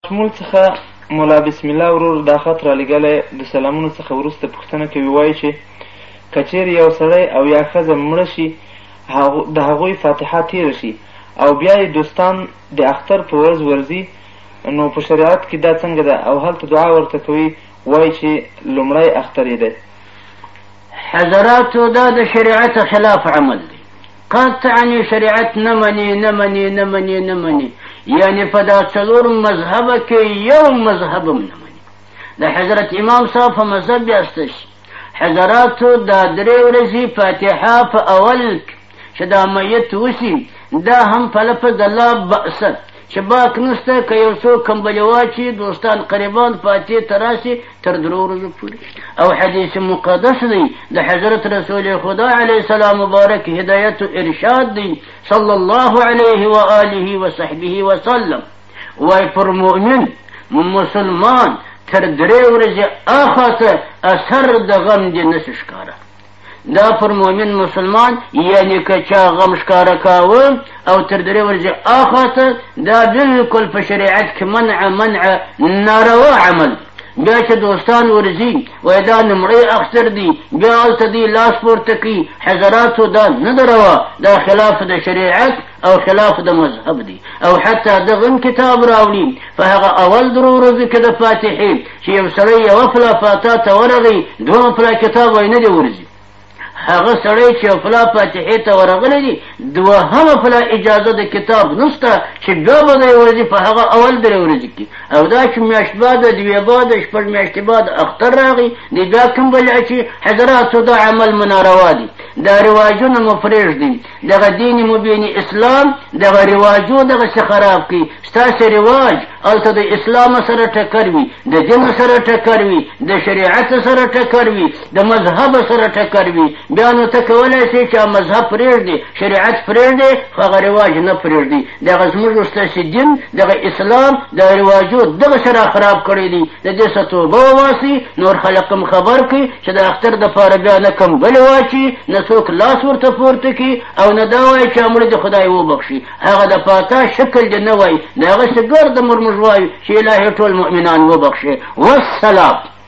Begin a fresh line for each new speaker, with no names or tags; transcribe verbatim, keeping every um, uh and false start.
مول څخه مولا بسم الله ورور دا خط رالیږلی د سلامونو څخه وروسته پوښتنه کوي، وایي چې که چیرې یو سړی او یا ښځه مړه شي د هغوی فاتحه تېره شي او بیا یې دوستان د اختر په ورځ ورځي، نو په شریعت کې دا څنګه ده او هلته دعا ورته کوي، وایي چې لومړی اختر یې دی.
حضراتو دا د شریعت خلاف عمل دی، قطعا شریعت نه مني نه مني نه مني نه مني، یعنی په دا څلور مذهبه کې یو مذهب هم نه مني. د حضرت امام صاحب په مذهب بیاسته شي حضراتو دا درې ورځې فاتحه په اول چې دا میت وسي دا هم په لفظ د لا بأس چې باک نسته که یو څوک کمبلې واچي دوستان قریبان فاتحې ته راسي تر درو ورځو پورې. او حدیث مقدس دی د حضرت رسول خدا علیه السلام مبارک هدایت و ارشاد دی صلی الله علیه و آله و صحبه وسلم، وای پر مؤمن مسلمان تر درې ورځې اخاته اثر د غم دې نشي ښکاره. دا پر مؤمن مسلمان یعنی که چا غم ښکاره کاوه او تر درې ورځې اخاته دا بالکل په شریعت کې منع منع ناروا عمل. بیا چې دوستان ورځي وای دا نمړی اختر دی بیا هلته دی لاس پورته کوي، حضراتو دا نه ده روا، دا خلاف د شریعت او خلاف د مذهب دی. او حتی دغه کتاب راوړي په هغه اول درو ورځو کې د فاتحې چې یو سړی یوه پله فاتحه ته ورغی دومره پله کتاب وای نه دی ورځي، هغه سړی چې یو پله فاتحې ته ورغلی دی دوهمه پله اجازه د کتاب نسته چې بیا به دی ورځي په هغه اول درې ورځې کې. او دا چې میاشت بعده دوې بعده شپږ میاشتې بعد اختر راغی دی بیا کوم بل چې حضراتو دا عمل مناروا دی، دا رواجونه مو پرېږدئ، دغه دین مبین اسلام دغه رواجو دغسې خراب کړي. ستاسې رواج هلته د اسلام سره ټکر وي، د دین سره ټکر وي، د شریعت سره ټکر وي، د مذهب سره ټکر وي، بیا نو ته کولی شې چې مذهب پرېږدي شریعت پرېږدي خو هغه رواج نه پرېږدي. دغه زموږ ستاسې دین دغه اسلام دغه رواجو دغه سره خراب کړی دی، د دې څه توبه وباسئ، نور خلق هم خبر کړي چې د اختر دپاره بیا نه کمبلې واچي نه څوک لاس ورته پورته کړي او نه دا وایي چې مړه د خدای وبخښي، هغه د فاتحه شکل دې نه وایي، د هغسې ګرده مرموږ وایي چې الهي ټول مؤمنان وبخښي. والسلام.